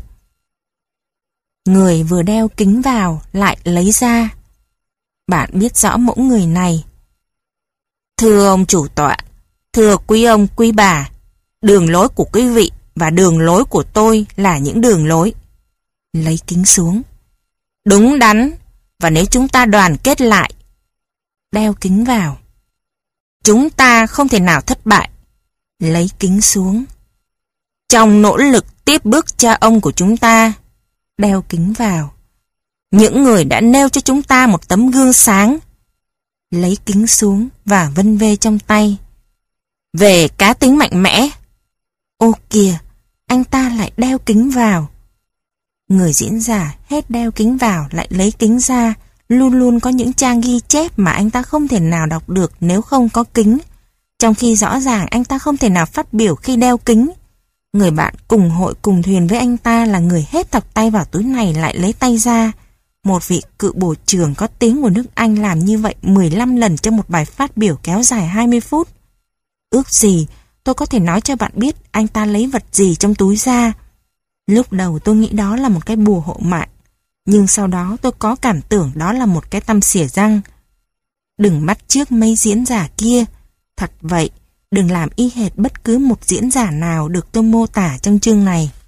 Speaker 2: Người vừa đeo kính vào lại lấy ra. Bạn biết rõ mẫu người này. Thưa ông chủ tọa, thưa quý ông quý bà, đường lối của quý vị và đường lối của tôi là những đường lối. Lấy kính xuống. Đúng đắn, và nếu chúng ta đoàn kết lại. Đeo kính vào. Chúng ta không thể nào thất bại. Lấy kính xuống. Trong nỗ lực tiếp bước cha ông của chúng ta. Đeo kính vào. Những người đã nêu cho chúng ta một tấm gương sáng. Lấy kính xuống và vân vê trong tay. Về cá tính mạnh mẽ. Ô kìa, anh ta lại đeo kính vào. Người diễn giả hết đeo kính vào lại lấy kính ra. Luôn luôn có những trang ghi chép mà anh ta không thể nào đọc được nếu không có kính, trong khi rõ ràng anh ta không thể nào phát biểu khi đeo kính. Người bạn cùng hội cùng thuyền với anh ta là người hết thọc tay vào túi này lại lấy tay ra. Một vị cựu bộ trưởng có tiếng của nước Anh làm như vậy mười lăm lần trong một bài phát biểu kéo dài hai mươi phút. Ước gì tôi có thể nói cho bạn biết anh ta lấy vật gì trong túi ra. Lúc đầu tôi nghĩ đó là một cái bùa hộ mạng, nhưng sau đó tôi có cảm tưởng đó là một cái tăm xỉa răng. Đừng bắt chước mấy diễn giả kia. Thật vậy, đừng làm y hệt bất cứ một diễn giả nào được tôi mô tả trong chương này.